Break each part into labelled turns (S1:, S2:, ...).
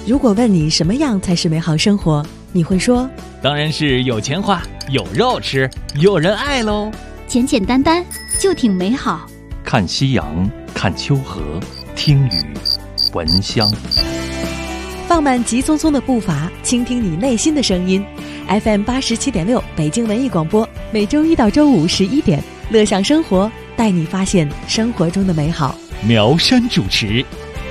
S1: 如果问你什么样才是美好生活，你会说
S2: 当然是有钱花，有肉吃，有人爱喽。
S3: 简简单单就挺美好。
S4: 看夕阳，看秋河，听雨，闻香。
S1: 放慢急匆匆的步伐，倾听你内心的声音。FM 87.6北京文艺广播，每周一到周五11点，乐享生活，带你发现生活中的美好。
S2: 苗山主持。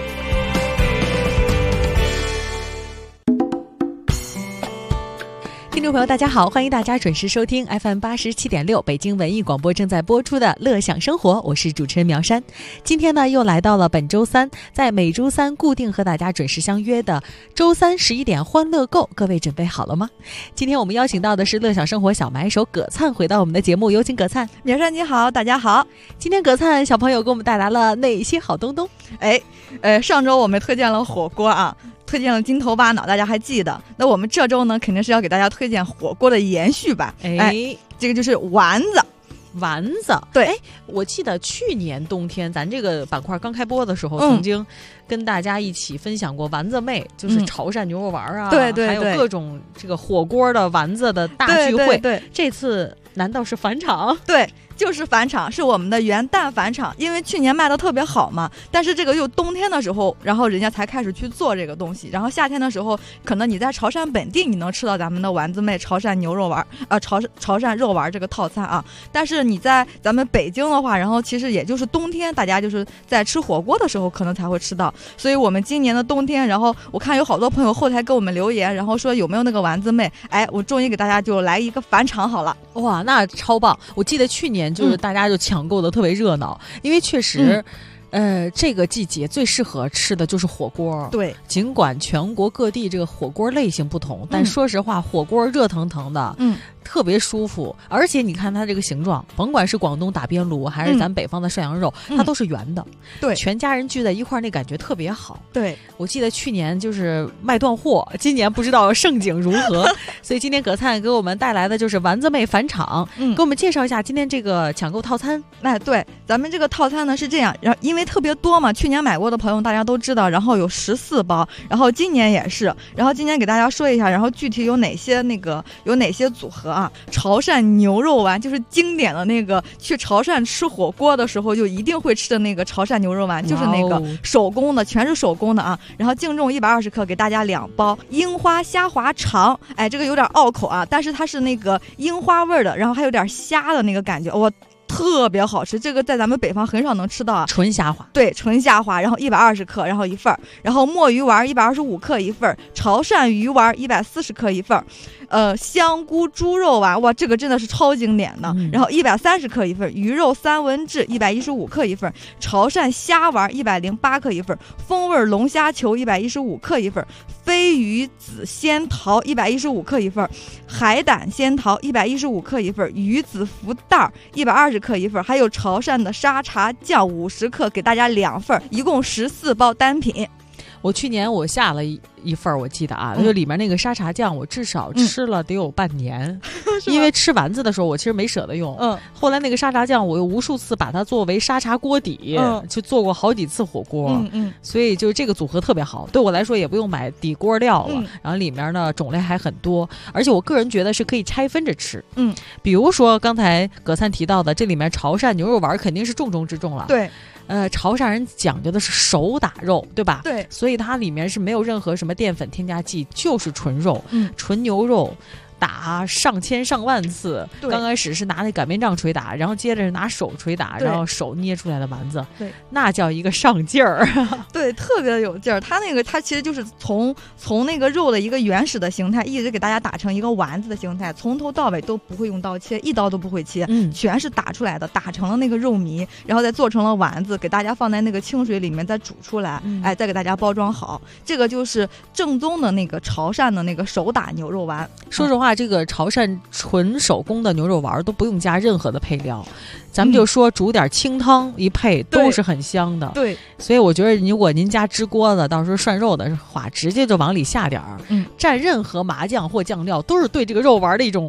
S1: 听众朋友大家好，欢迎大家准时收听 FM 87.6北京文艺广播正在播出的乐享生活，我是主持人苗山。今天呢又来到了本周三，在每周三固定和大家准时相约的周三11点欢乐购，各位准备好了吗？今天我们邀请到的是乐享生活小买手葛灿回到我们的节目，有请葛灿。
S5: 苗山你好，大家好。
S1: 今天葛灿小朋友给我们带来了哪些好东东？
S5: 上周我们推荐了火锅啊，推荐了金头巴脑，大家还记得？那我们这周呢，肯定是要给大家推荐火锅的延续吧？这个就是丸子。
S1: 丸子，
S5: 对，
S1: 我记得去年冬天咱这个板块刚开播的时候，曾经跟大家一起分享过丸子妹，就是潮汕牛肉丸啊，
S5: 对，
S1: 还有各种这个火锅的丸子的大聚会。
S5: 对，
S1: 这次难道是返场？
S5: 对。就是返场，是我们的元旦返场，因为去年卖的特别好嘛，但是这个又冬天的时候，然后人家才开始去做这个东西，然后夏天的时候，可能你在潮汕本地你能吃到咱们的丸子妹潮汕牛肉丸潮汕肉丸这个套餐啊，但是你在咱们北京的话，然后其实也就是冬天，大家就是在吃火锅的时候可能才会吃到，所以我们今年的冬天，然后我看有好多朋友后台给我们留言，然后说有没有那个丸子妹，我终于给大家就来一个返场好了。
S1: 哇，那超棒！我记得去年就是大家就抢购的特别热闹，因为确实这个季节最适合吃的就是火锅。
S5: 对，
S1: 尽管全国各地这个火锅类型不同，但说实话，火锅热腾腾的，特别舒服。而且你看它这个形状，甭管是广东打边炉还是咱北方的涮羊肉，它都是圆的。
S5: 对，
S1: 全家人聚在一块儿，那感觉特别好。
S5: 对，
S1: 我记得去年就是卖断货，今年不知道盛景如何。所以今天葛灿给我们带来的就是丸子妹返场，给我们介绍一下今天这个抢购套餐。
S5: 对，咱们这个套餐呢是这样，然后因为特别多嘛，去年买过的朋友大家都知道，然后有14包，然后今年也是，然后今年给大家说一下，然后具体有哪些组合啊？潮汕牛肉丸就是经典的那个，去潮汕吃火锅的时候就一定会吃的那个潮汕牛肉丸，就是那个手工的，全是手工的啊。然后净重120克，给大家2包樱花虾滑肠，这个有点拗口啊，但是它是那个樱花味的，然后还有点虾的那个感觉，特别好吃，这个在咱们北方很少能吃到啊。
S1: 纯虾滑，
S5: 对，纯虾滑，然后120克，然后一份儿，然后墨鱼丸125克一份儿，潮汕鱼丸140克一份儿，香菇猪肉丸，哇，这个真的是超经典的，然后130克一份儿，鱼肉三文治115克一份儿，潮汕虾丸108克一份儿，风味龙虾球115克一份儿，飞鱼子仙桃115克一份儿，海胆仙桃115克一份儿，鱼子福袋120克一份，还有潮汕的沙茶酱50克，给大家2份，一共14包单品。
S1: 我去年我下了一份，我记得啊，就里面那个沙茶酱，我至少吃了得有半年，因为吃丸子的时候我其实没舍得用，后来那个沙茶酱我又无数次把它作为沙茶锅底，就做过好几次火锅，所以就这个组合特别好，对我来说也不用买底锅料了，然后里面呢种类还很多，而且我个人觉得是可以拆分着吃，比如说刚才葛灿提到的，这里面潮汕牛肉丸肯定是重中之重了，
S5: 对。
S1: 潮汕人讲究的是手打肉，对吧？
S5: 对，
S1: 所以它里面是没有任何什么淀粉添加剂，就是纯肉，纯牛肉。打上千上万次，刚开始是拿那擀面杖捶打，然后接着是拿手捶打，然后手捏出来的丸子，
S5: 对，
S1: 那叫一个上劲儿，
S5: 对，特别的有劲儿。它其实就是从那个肉的一个原始的形态，一直给大家打成一个丸子的形态，从头到尾都不会用刀切，一刀都不会切，全是打出来的，打成了那个肉糜，然后再做成了丸子，给大家放在那个清水里面再煮出来，再给大家包装好。这个就是正宗的那个潮汕的那个手打牛肉丸。
S1: 说实话，这个潮汕纯手工的牛肉丸都不用加任何的配料，咱们就说煮点清汤一配都是很香的。
S5: 对，
S1: 所以我觉得如果您家支锅子，到时候涮肉的话，直接就往里下点儿，蘸任何麻酱或酱料都是对这个肉丸的一种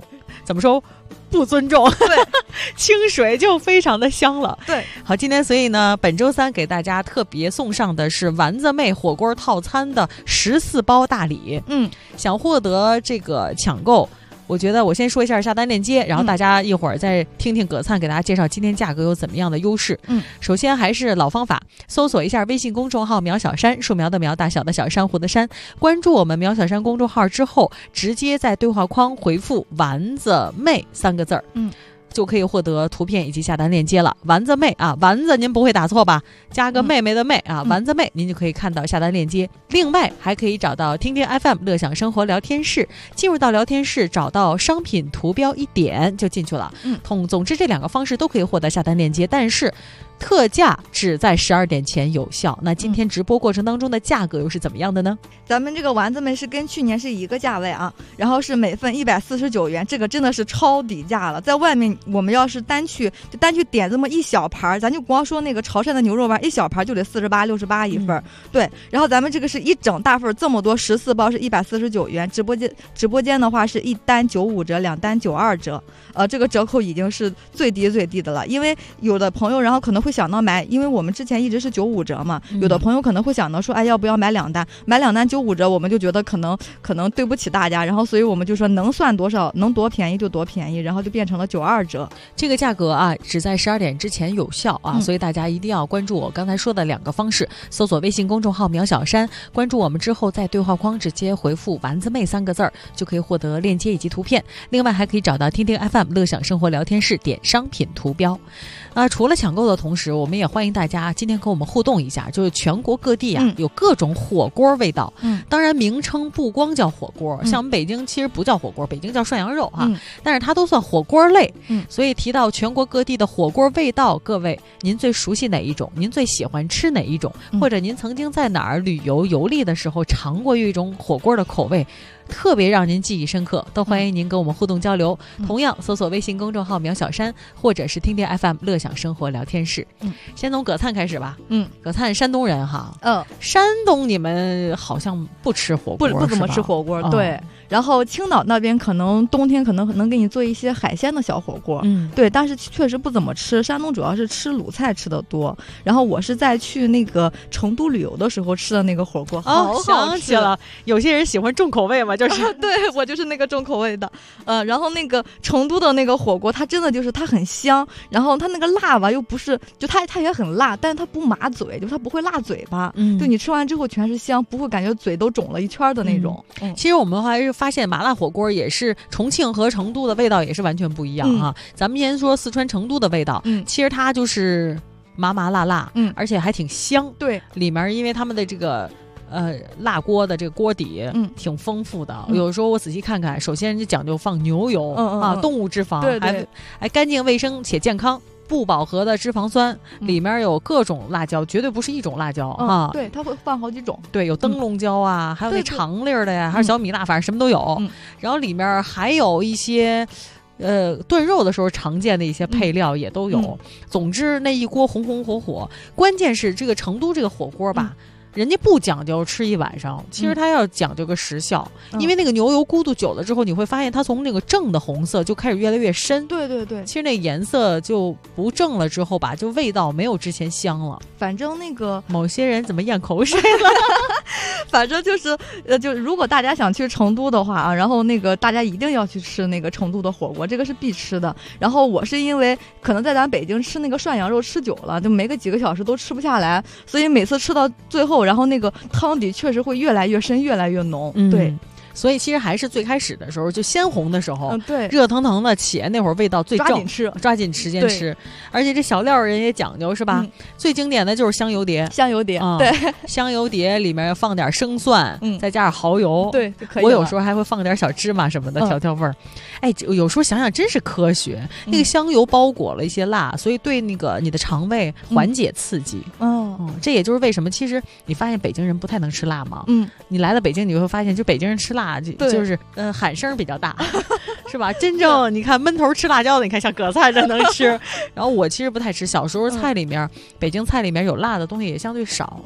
S1: 怎么说不尊重，
S5: 对，
S1: 清水就非常的香了。
S5: 对，
S1: 好，今天所以呢，本周三给大家特别送上的是丸子妹火锅套餐的14包大礼。想获得这个抢购，我觉得我先说一下下单链接，然后大家一会儿再听听葛灿给大家介绍今天价格有怎么样的优势。首先还是老方法，搜索一下微信公众号苗小山，树苗的苗，大小的小，珊瑚的珊，关注我们苗小山公众号之后，直接在对话框回复丸子妹3个字儿，就可以获得图片以及下单链接了。丸子妹啊，丸子您不会打错吧？加个妹妹的妹啊，丸子妹，您就可以看到下单链接。另外还可以找到听听 FM 乐享生活聊天室，进入到聊天室找到商品图标一点就进去了。总之这2个方式都可以获得下单链接，但是特价只在12点前有效。那今天直播过程当中的价格又是怎么样的呢？
S5: 咱们这个丸子妹是跟去年是一个价位啊，然后是每份149元，这个真的是超低价了。在外面我们要是单去点这么一小盘，咱就光说那个潮汕的牛肉丸一小盘就得48、68一份。对，然后咱们这个是一整大份，这么多14包是149元，直播间的话是1单95折，2单92折，这个折扣已经是最低的了。因为有的朋友然后可能会想到买，因为我们之前一直是95折嘛，有的朋友可能会想到说，哎，要不要买2单？买2单95折，我们就觉得可能对不起大家，然后所以我们就说能算多少，能多便宜就多便宜，然后就变成了92折。
S1: 这个价格啊，只在12点之前有效啊，所以大家一定要关注我刚才说的2个方式，搜索微信公众号苗小山，关注我们之后，在对话框直接回复丸子妹3个字儿，就可以获得链接以及图片。另外还可以找到听听 FM 乐享生活聊天室，点商品图标。除了抢购的同时，我们也欢迎大家今天跟我们互动一下，就是全国各地啊，有各种火锅味道。当然名称不光叫火锅，像我们北京其实不叫火锅，北京叫涮羊肉哈，但是它都算火锅类。所以提到全国各地的火锅味道，各位您最熟悉哪一种？您最喜欢吃哪一种？或者您曾经在哪儿旅游游历的时候尝过一种火锅的口味，特别让您记忆深刻，都欢迎您跟我们互动交流。同样搜索微信公众号苗小山，或者是听听 FM 乐享生活聊天室。先从葛灿开始吧。葛灿山东人哈。山东你们好像不吃火锅，
S5: 不怎么吃火锅。对，然后青岛那边可能冬天可能能给你做一些海鲜的小火锅。对，但是确实不怎么吃。山东主要是吃鲁菜吃的多，然后我是在去那个成都旅游的时候吃的那个火锅，好好吃。
S1: 想起了，有些人喜欢重口味嘛，就是
S5: 对，我就是那个重口味的。然后那个成都的那个火锅，它真的就是它很香，然后它那个辣吧又不是，就它也很辣，但是它不麻嘴，就它不会辣嘴巴。对，你吃完之后全是香，不会感觉嘴都肿了一圈的那种。
S1: 其实我们还是发现麻辣火锅也是重庆和成都的味道也是完全不一样啊。咱们先说四川成都的味道，其实它就是麻麻辣辣，而且还挺香。
S5: 对，
S1: 里面因为他们的这个辣锅的这个锅底挺丰富的。有时候我仔细看看，首先人家讲究放牛油动物脂肪，还干净卫生且健康。不饱和的脂肪酸，里面有各种辣椒，绝对不是一种辣椒啊。
S5: 对，它会放好几种。
S1: 对，有灯笼椒啊，还有那长粒的呀，还有小米辣，反正什么都有。然后里面还有一些炖肉的时候常见的一些配料也都有。总之那一锅红红火火，关键是这个成都这个火锅吧。人家不讲究吃一晚上，其实它要讲究个时效，因为那个牛油咕嘟久了之后，你会发现它从那个正的红色就开始越来越深。
S5: 对对对，
S1: 其实那颜色就不正了之后吧，就味道没有之前香了。
S5: 反正那个
S1: 某些人怎么咽口水了？
S5: 反正就是就如果大家想去成都的话啊，然后那个大家一定要去吃那个成都的火锅，这个是必吃的。然后我是因为可能在咱北京吃那个涮羊肉吃久了，就没个几个小时都吃不下来，所以每次吃到最后，然后那个汤底确实会越来越深，越来越浓。对。
S1: 所以其实还是最开始的时候，就鲜红的时候，
S5: 对，
S1: 热腾腾的且那会儿味道最正，抓紧时间吃。而且这小料人也讲究是吧？最经典的就是香油碟，对，香油碟里面放点生蒜，再加上蚝油，
S5: 对，
S1: 我有时候还会放点小芝麻什么的调味儿。哎，有时候想想真是科学，那个香油包裹了一些辣，所以对那个你的肠胃缓解刺激。这也就是为什么其实你发现北京人不太能吃辣吗？你来了北京你会发现，就北京人吃辣就是喊声比较大，是吧？真正你看闷头吃辣椒的，你看像葛菜这能吃。然后我其实不太吃，小时候菜里面北京菜里面有辣的东西也相对少。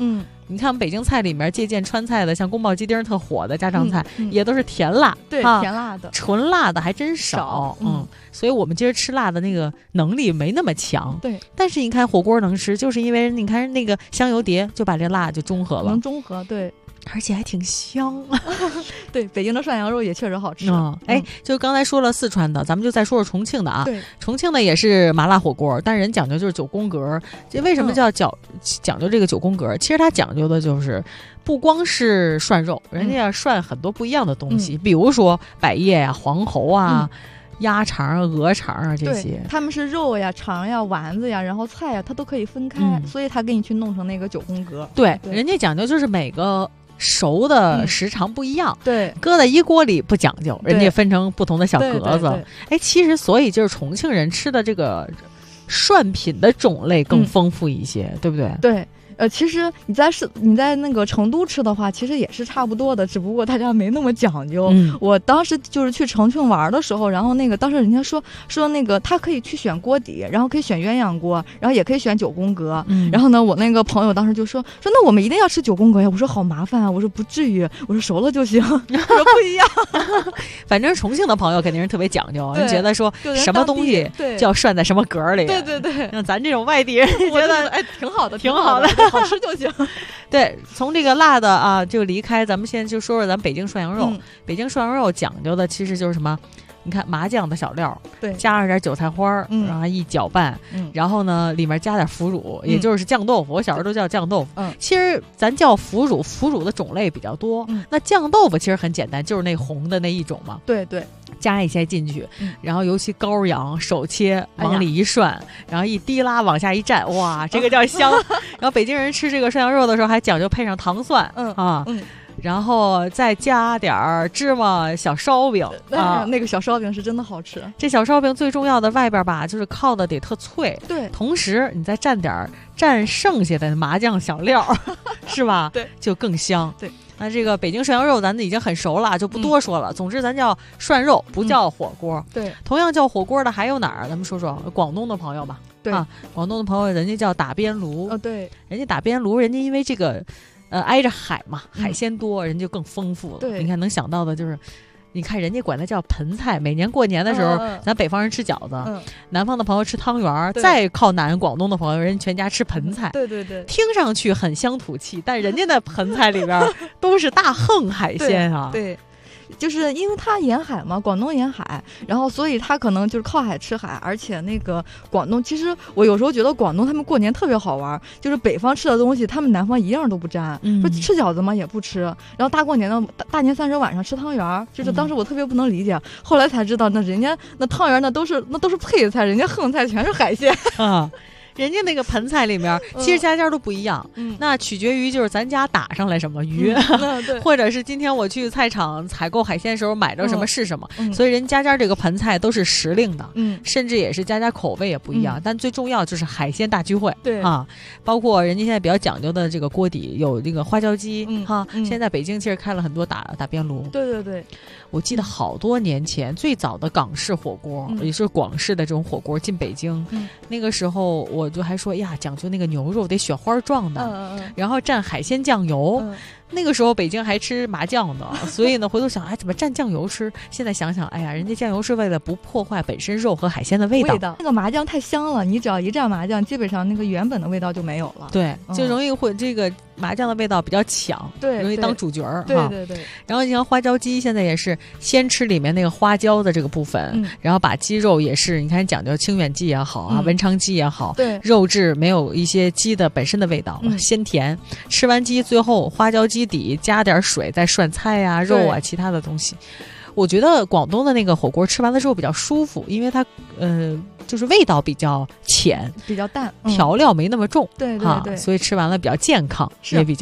S1: 你看我们北京菜里面借鉴川菜的，像宫保鸡丁特火的家常菜，也都是甜辣，
S5: 对，甜辣的，
S1: 纯辣的还真少。所以我们今儿吃辣的那个能力没那么强。
S5: 对，
S1: 但是你看火锅能吃，就是因为你看那个香油碟就把这辣就中和了，
S5: 能中和，对。
S1: 而且还挺香。
S5: 对，北京的涮羊肉也确实好吃。
S1: 就刚才说了四川的，咱们就再说说重庆的啊。
S5: 对，
S1: 重庆的也是麻辣火锅，但是人讲究就是9宫格。这为什么叫讲究这个9宫格？其实它讲究的就是不光是涮肉，人家要涮很多不一样的东西，比如说百叶呀、黄喉啊。鸭肠啊、鹅肠啊这些，
S5: 他们是肉呀、肠呀、丸子呀，然后菜呀，它都可以分开，所以他给你去弄成那个9宫格。
S1: 对，人家讲究就是每个熟的时长不一样，
S5: 对，
S1: 搁在一锅里不讲究，人家分成不同的小格子。哎，其实所以就是重庆人吃的这个涮品的种类更丰富一些，对不对？
S5: 对。其实你在那个成都吃的话，其实也是差不多的，只不过大家没那么讲究。我当时就是去重庆玩的时候，然后那个当时人家说那个他可以去选锅底，然后可以选鸳鸯锅，然后也可以选9宫格。然后呢，我那个朋友当时就说那我们一定要吃9宫格呀。我说好麻烦啊，我说不至于，我说熟了就行。我说不一样。
S1: 反正重庆的朋友肯定是特别讲究，人觉得说什么东西就要涮在什么格里。
S5: 对，
S1: 像咱这种外地人觉得
S5: 哎挺好的，
S1: 挺好的。
S5: 好吃就行。
S1: 对，从这个辣的啊就离开，咱们现在就说说咱北京涮羊肉。北京涮羊肉讲究的其实就是什么？你看麻酱的小料，
S5: 对，
S1: 加上点韭菜花，然后一搅拌，然后呢里面加点腐乳，也就是酱豆腐。我小时候都叫酱豆腐。其实咱叫腐乳，腐乳的种类比较多。那酱豆腐其实很简单，就是那红的那一种嘛。
S5: 对，
S1: 加一些进去，然后尤其羔羊手切往里一涮，然后一滴拉往下一蘸，哇，这个叫香。然后北京人吃这个涮羊肉的时候还讲究配上糖蒜，然后再加点芝麻小烧饼啊，
S5: 那个小烧饼是真的好吃。
S1: 这小烧饼最重要的外边吧，就是靠的得特脆，
S5: 对，
S1: 同时你再蘸剩下的麻酱小料，是吧？
S5: 对，
S1: 就更香。
S5: 对。
S1: 那这个北京涮羊肉咱已经很熟了，就不多说了。总之咱叫涮肉，不叫火锅。
S5: 对，
S1: 同样叫火锅的还有哪儿？咱们说说广东的朋友吧。
S5: 对
S1: 啊，广东的朋友人家叫打边炉。
S5: 对，
S1: 人家打边炉，人家因为这个挨着海嘛，海鲜多，人就更丰富了。
S5: 对，
S1: 你看能想到的就是。你看人家管它叫盆菜，每年过年的时候，咱北方人吃饺子，南方的朋友吃汤圆，再靠南广东的朋友，人全家吃盆菜。
S5: 对，
S1: 听上去很乡土气，但人家的盆菜里边都是大横海鲜啊。
S5: 对。就是因为它沿海嘛，广东沿海，然后所以它可能就是靠海吃海，而且那个广东，其实我有时候觉得广东他们过年特别好玩，就是北方吃的东西，他们南方一样都不沾，说吃饺子嘛也不吃，然后大过年的大年30晚上吃汤圆，就是当时我特别不能理解，后来才知道那人家那汤圆那都是配菜，人家横菜全是海鲜
S1: 啊。人家那个盆菜里面，其实家都不一样，那取决于就是咱家打上来什么鱼，或者是今天我去菜场采购海鲜的时候买着什么是什么，所以人家这个盆菜都是时令的，甚至也是家口味也不一样，但最重要就是海鲜大聚会，
S5: 对
S1: 啊，包括人家现在比较讲究的这个锅底有这个花椒鸡，现在北京其实开了很多打边炉，
S5: 对，
S1: 我记得好多年前最早的港式火锅，也是广式的这种火锅进北京，那个时候我就还说呀，讲究那个牛肉得雪花状的，然后蘸海鲜酱油。那个时候北京还吃麻酱的，所以呢，回头想，哎，怎么蘸酱油吃？现在想想，哎呀，人家酱油是为了不破坏本身肉和海鲜的味道。
S5: 那个麻酱太香了，你只要一蘸麻酱，基本上那个原本的味道就没有了。
S1: 对，就容易会这个麻酱的味道比较强，
S5: 对，
S1: 容易当主角儿。
S5: 对。
S1: 然后你像花椒鸡，现在也是先吃里面那个花椒的这个部分，然后把鸡肉也是，你看讲究清远鸡也好啊，文昌鸡也好，
S5: 对，
S1: 肉质没有一些鸡的本身的味道，鲜甜。吃完鸡，最后花椒鸡底加点水，再涮菜啊、肉啊、其他的东西。我觉得广东的那个火锅吃完了之后比较舒服，因为它就是味道比较浅，
S5: 比较淡，
S1: 调料没那么重，
S5: 对，
S1: 所以吃完了比较健康，也比较。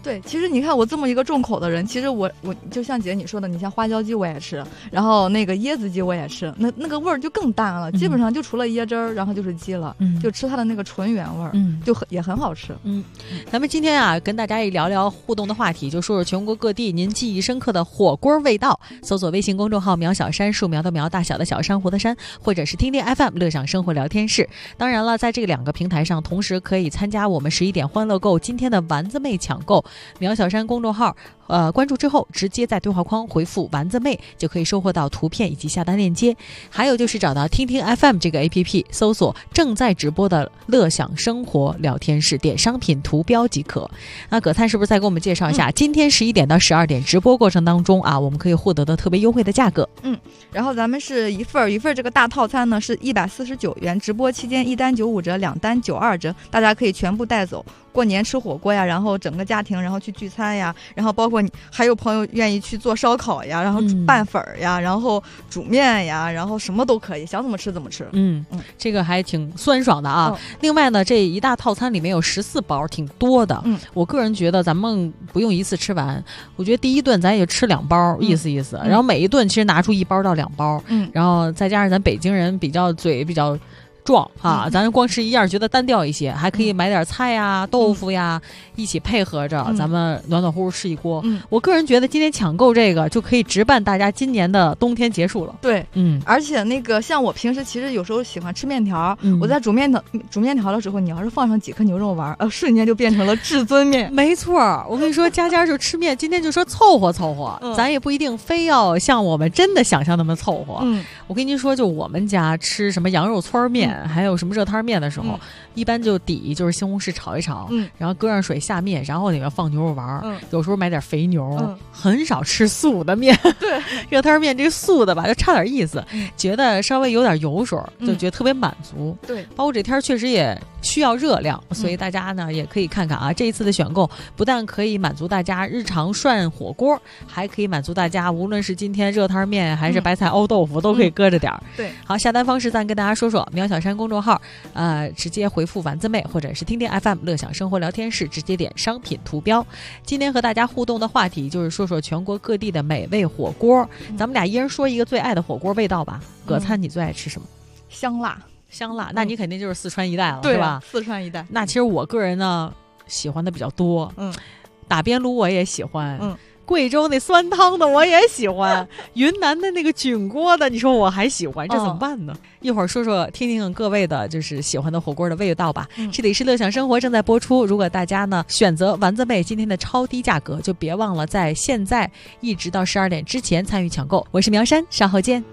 S5: 对，其实你看我这么一个重口的人，其实我就像姐你说的，你像花椒鸡我也吃，然后那个椰子鸡我也吃，那个味儿就更淡了，基本上就除了椰汁儿，然后就是鸡了，就吃它的那个纯原味儿，就也很好吃。
S1: 咱们今天啊，跟大家一聊聊互动的话题，就说说全国各地您记忆深刻的火锅味道。搜索微信公众号苗小山，树苗的苗，大小的小，珊瑚的珊，或者是听听 FM 乐享生活聊天室。当然了，在这2个平台上，同时可以参加我们11点欢乐购今天的丸子妹抢购。苗小山公众号关注之后，直接在对话框回复丸子妹，就可以收获到图片以及下单链接。还有就是找到听听 FM 这个 APP， 搜索正在直播的乐享生活聊天室，点商品图标即可。那葛灿是不是再给我们介绍一下，今天11点到12点直播过程当中啊，我们可以获得的特别优惠的价格？
S5: 然后咱们是一份这个大套餐呢是149元，直播期间1单95折，2单92折，大家可以全部带走。过年吃火锅呀，然后整个家庭然后去聚餐呀，然后包括你还有朋友愿意去做烧烤呀，然后拌粉呀，然后煮面呀，然后什么都可以，想怎么吃怎么吃。
S1: 这个还挺酸爽的啊。另外呢，这一大套餐里面有14包，挺多的。我个人觉得咱们不用一次吃完，我觉得第一顿咱也就吃2包，意思意思。然后每一顿其实拿出1包到2包，然后再加上咱北京人嘴比较壮啊，咱光吃一样觉得单调一些，还可以买点菜呀、豆腐呀，一起配合着，咱们暖暖乎乎吃一锅。我个人觉得今天抢购这个就可以直伴大家今年的冬天结束了。
S5: 对，而且那个像我平时其实有时候喜欢吃面条，我在煮面条的时候，你要是放上几颗牛肉丸，瞬间就变成了至尊面。
S1: 没错，我跟你说，家就吃面，今天就说凑合凑合，咱也不一定非要像我们真的想象那么凑合。我跟您说，就我们家吃什么羊肉汆面，还有什么热汤面的时候，一般就底就是西红柿炒一炒，然后搁上水下面，然后里面放牛肉丸，有时候买点肥牛，很少吃素的面。
S5: 对，
S1: 热汤面这个素的吧，就差点意思，觉得稍微有点油水，就觉得特别满足。
S5: 对，
S1: 包括这天确实也需要热量，所以大家呢也可以看看啊，这一次的选购不但可以满足大家日常涮火锅，还可以满足大家无论是今天热汤面还是白菜熬豆腐，都可以搁着点儿。
S5: 对，
S1: 好，下单方式咱跟大家说说，苗小山公众号，直接回复丸子妹，或者是听听 FM 乐享生活聊天室，直接点商品图标。今天和大家互动的话题就是说说全国各地的美味火锅，咱们俩一人说一个最爱的火锅味道吧。葛灿，你最爱吃什么？
S5: 香辣，
S1: 那你肯定就是四川一带了，
S5: 对
S1: 吧？
S5: 四川一带。
S1: 那其实我个人呢，喜欢的比较多，打边炉我也喜欢，贵州那酸汤的我也喜欢，云南的那个菌锅的，你说我还喜欢，这怎么办呢？一会儿说说听听各位的就是喜欢的火锅的味道吧。这里是乐享生活正在播出，如果大家呢选择丸子妹今天的超低价格，就别忘了在现在一直到12点之前参与抢购。我是苗山，稍后见。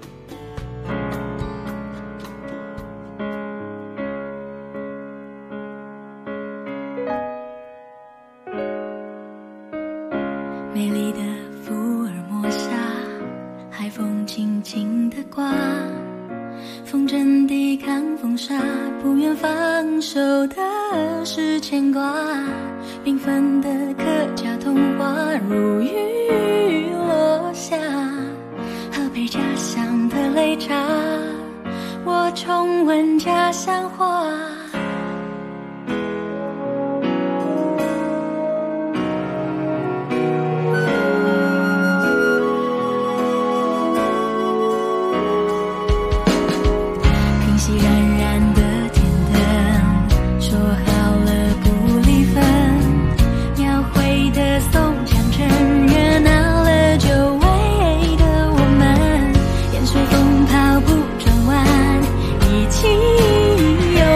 S6: 美丽的福尔摩沙，海风轻轻地刮，风筝抵抗风沙，不愿放手的是牵挂。缤纷的客家童话如雨落下，喝杯家乡的擂茶，我重温家乡话。一起游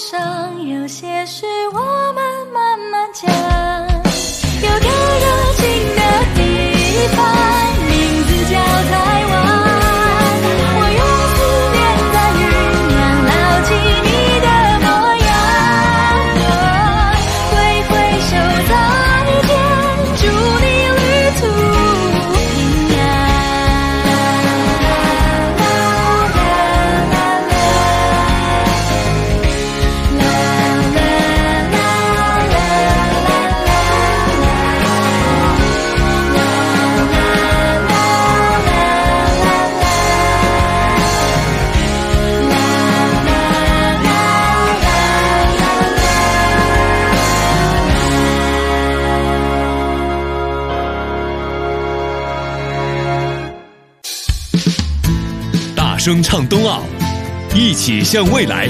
S6: 上，有些事我们慢慢讲。有个热情的地方，名字叫台湾。我用思念在酝酿，牢记你的模样。挥挥手再见，祝你旅途平安。
S7: 大声唱冬奥，一起向未来。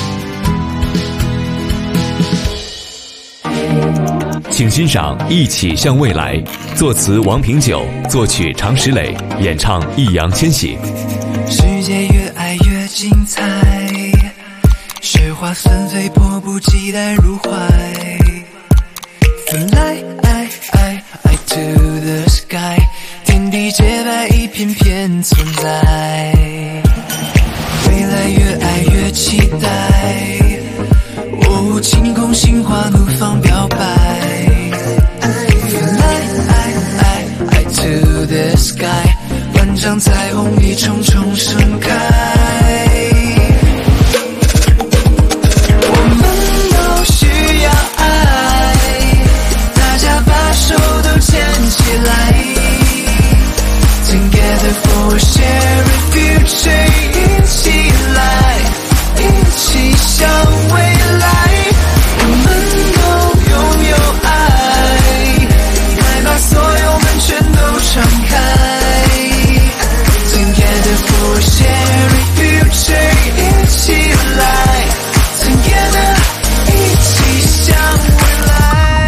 S7: 请欣赏《一起向未来》，作词王平久，作曲常石磊，演唱易烊千玺。
S8: 世界越爱越精彩，雪花纷飞，迫不及待入怀。Fly to the sky， 天地洁白，一片片存在。未来越爱越期待，哦，晴空心花怒放表白。Fly to the sky， 万丈彩虹一重重盛开。我们都需要爱，大家把手都牵起来。Together for a shared future， 一起来，一起向未来。我们都拥有爱，来把所有门全都敞开。Together for a shared future， 一起来 ，Together， 一起向未来。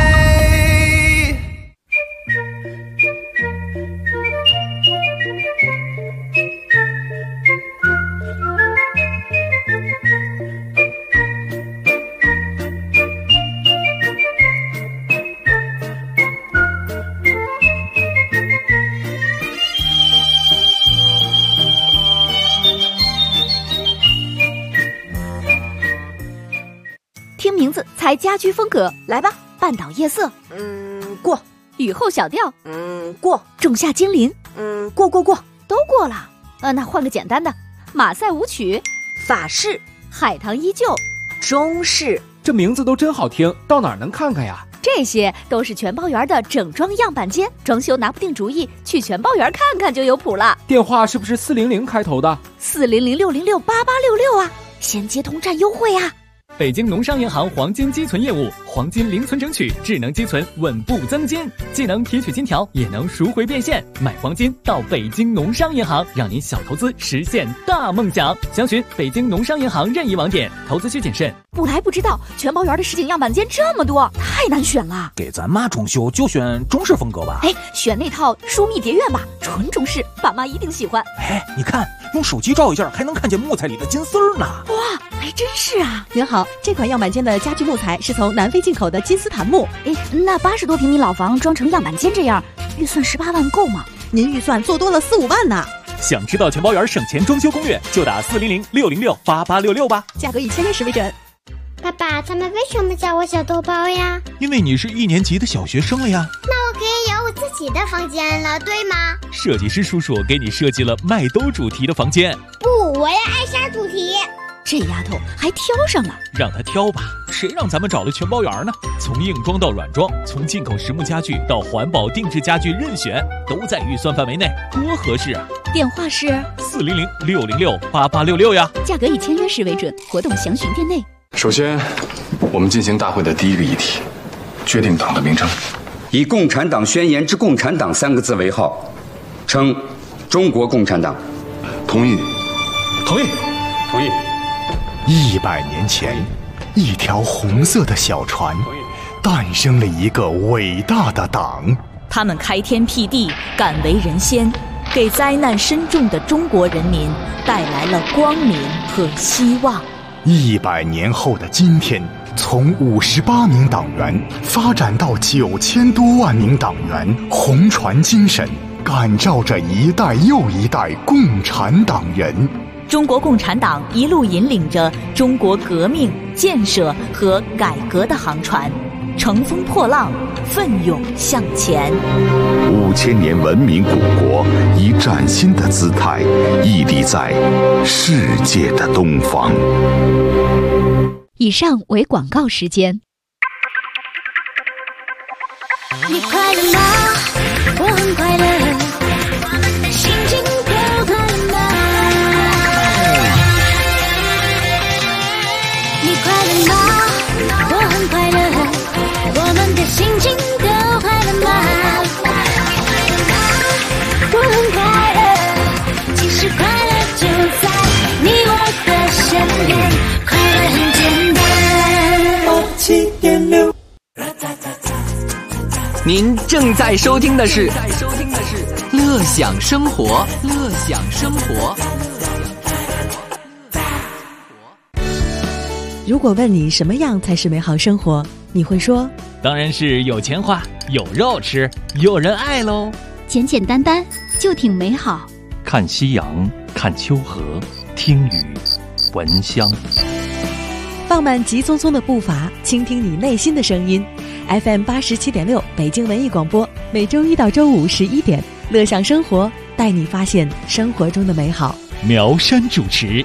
S3: 听名字猜家居风格，来吧，半岛夜色，
S9: 过。
S3: 雨后小调，
S9: 过。
S3: 仲夏精灵，
S9: 过，
S3: 都过了。那换个简单的，马赛舞曲，
S9: 法式，
S3: 海棠依旧，
S9: 中式。
S2: 这名字都真好听，到哪儿能看看呀？
S3: 这些都是全包园的整装样板间，装修拿不定主意，去全包园看看就有谱了。
S2: 电话是不是400开头的
S3: ？400-606-8866啊，先接通占优惠啊！
S2: 北京农商银行黄金积存业务，黄金零存整取，智能积存，稳步增金，既能提取金条，也能赎回变现。买黄金到北京农商银行，让您小投资实现大梦想。详询北京农商银行任意网点，投资需谨慎。
S3: 不来不知道，全包园的实景样板间这么多，太难选了。
S10: 给咱妈装修就选中式风格吧。
S3: 选那套疏密蝶院吧，纯中式，爸妈一定喜欢。
S10: 你看，用手机照一下，还能看见木材里的金丝儿呢。
S3: 哇，还真是啊！
S11: 您好，这款样板间的家具木材是从南非进口的金丝檀木。
S3: 那80多平米老房装成样板间这样，预算18万够吗？
S11: 您预算做多了4-5万呢。
S2: 想知道全包园省钱装修攻略，就打400-606-8866吧，
S11: 价格以签约时为准。
S12: 爸爸，他们为什么叫我小豆包呀？
S13: 因为你是1年级的小学生了呀。
S12: 那我可以有我自己的房间了，对吗？
S2: 设计师叔叔给你设计了麦兜主题的房间。
S12: 不，我要艾莎主题。
S3: 这丫头还挑上了，
S2: 让她挑吧，谁让咱们找了全包园呢？从硬装到软装，从进口实木家具到环保定制家具，任选，都在预算范围内，多合适啊！
S3: 电话是
S2: 400-606-8866呀，
S3: 价格以签约时为准，活动详询店内。
S14: 首先，我们进行大会的第一个议题，决定党的名称，
S15: 以《共产党宣言》之“共产党”3个字为号，称中国共产党。
S14: 同意。
S13: 同意。
S15: 同意。
S16: 100年前，一条红色的小船，诞生了一个伟大的党。
S17: 他们开天辟地，敢为人先，给灾难深重的中国人民带来了光明和希望。
S16: 100年后的今天，从58名党员发展到9000多万名党员，红船精神感召着一代又一代共产党人。
S17: 中国共产党一路引领着中国革命、建设和改革的航船，乘风破浪，奋勇向前。
S18: 5000年文明古国以崭新的姿态屹立在世界的东方。
S3: 以上为广告时间。
S12: 你快乐吗？我很快乐，心情都快乐吗？你快乐吗？我很快乐，我们的心情都快乐吗？我很快乐，其实快乐就在你我的身边，快乐很简单。
S19: 您正在收听的是乐享生活，乐享生活。
S11: 如果问你什么样才是美好生活，你会说
S2: 当然是有钱花，有肉吃，有人爱喽。
S3: 简简单单就挺美好。
S4: 看夕阳，看秋荷，听雨，闻香。
S11: 放慢急匆匆的步伐，倾听你内心的声音。FM 87.6北京文艺广播，每周一到周五11点，乐享生活，带你发现生活中的美好。
S7: 苗山主持。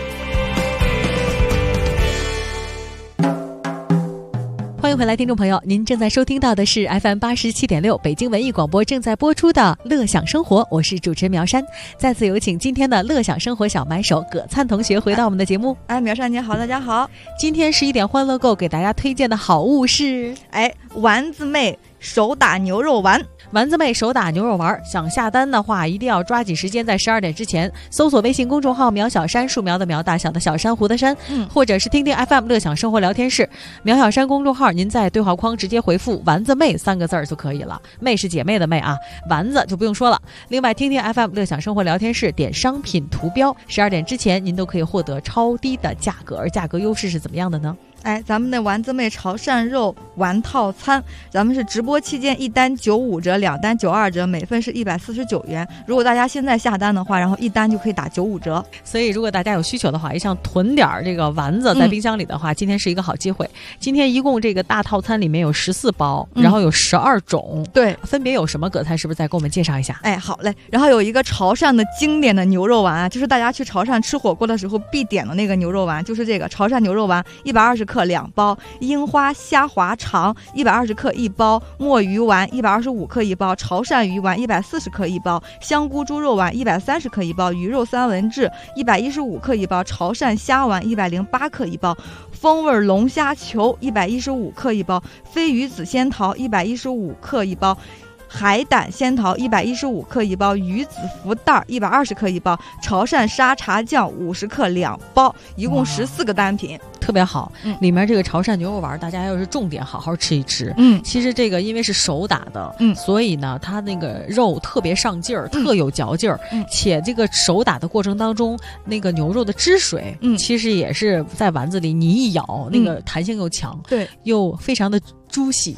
S11: 欢迎回来，听众朋友，您正在收听到的是 FM 87.6北京文艺广播正在播出的乐享生活，我是主持人苗山。再次有请今天的乐享生活小买手葛灿同学回到我们的节目。
S5: 苗山你好，大家好。
S11: 今天11点欢乐购给大家推荐的好物是
S5: 丸子妹手打牛肉丸。
S1: 丸子妹手打牛肉丸，想下单的话一定要抓紧时间，在12点之前搜索微信公众号苗小山，树苗的苗，大小的小，珊瑚的珊，或者是听听 FM 乐享生活聊天室苗小山公众号，您在对话框直接回复丸子妹3个字就可以了，妹是姐妹的妹啊，丸子就不用说了。另外听听 FM 乐享生活聊天室，点商品图标，12点之前您都可以获得超低的价格，而价格优势是怎么样的呢？
S5: 咱们的丸子妹潮汕肉丸套餐，咱们是直播期间1单95折，2单92折，每份是149元。如果大家现在下单的话，然后1单就可以打95折。
S1: 所以如果大家有需求的话，也想囤点这个丸子在冰箱里的话，今天是一个好机会。今天一共这个大套餐里面有14包，然后有12种，
S5: 对，
S1: 分别有什么？葛灿是不是再给我们介绍一下？
S5: 好嘞。然后有一个潮汕的经典的牛肉丸啊，就是大家去潮汕吃火锅的时候必点的那个牛肉丸，就是这个潮汕牛肉丸，120克2包，樱花虾滑肠120克1包，墨鱼丸125克1包，潮汕鱼丸140克1包，香菇猪肉丸130克1包，鱼肉三文治115克1包，潮汕虾丸108克1包，风味龙虾球115克1包，飞鱼子仙桃115克1包，海胆仙桃115克1包，鱼子福袋120克1包，潮汕沙茶酱50克2包，一共14个单品，
S1: 特别好。里面这个潮汕牛肉丸，大家要是重点好好吃一吃。其实这个因为是手打的，所以呢，它那个肉特别上劲儿，特有嚼劲儿。且这个手打的过程当中，那个牛肉的汁水，其实也是在丸子里，你一咬，那个弹性又强，
S5: 对，
S1: 又非常的猪喜，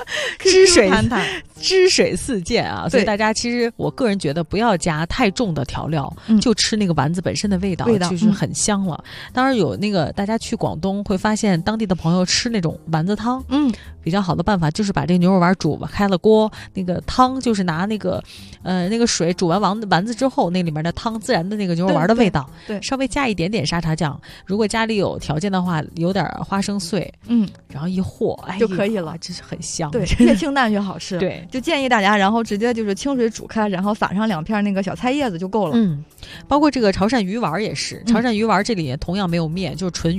S1: 汁水四溅啊！所以大家其实我个人觉得不要加太重的调料，就吃那个丸子本身的味道就是很香了。当然有那个大家去广东会发现当地的朋友吃那种丸子汤，比较好的办法就是把这个牛肉丸煮开了锅，那个汤就是拿那个水煮完丸子之后，那里面的汤自然的那个牛肉丸的味道，
S5: 对，
S1: 稍微加一点点沙茶酱，如果家里有条件的话，有点花生碎，然后一和，
S5: 就可以了，
S1: 真是很香。
S5: 对，越清淡越好吃。
S1: 对，
S5: 就建议大家，然后直接就是清水煮开，然后撒上2片那个小菜叶子就够了。
S1: 包括这个潮汕鱼丸也是，潮汕鱼丸这里同样没有面，就是纯鱼肉啊。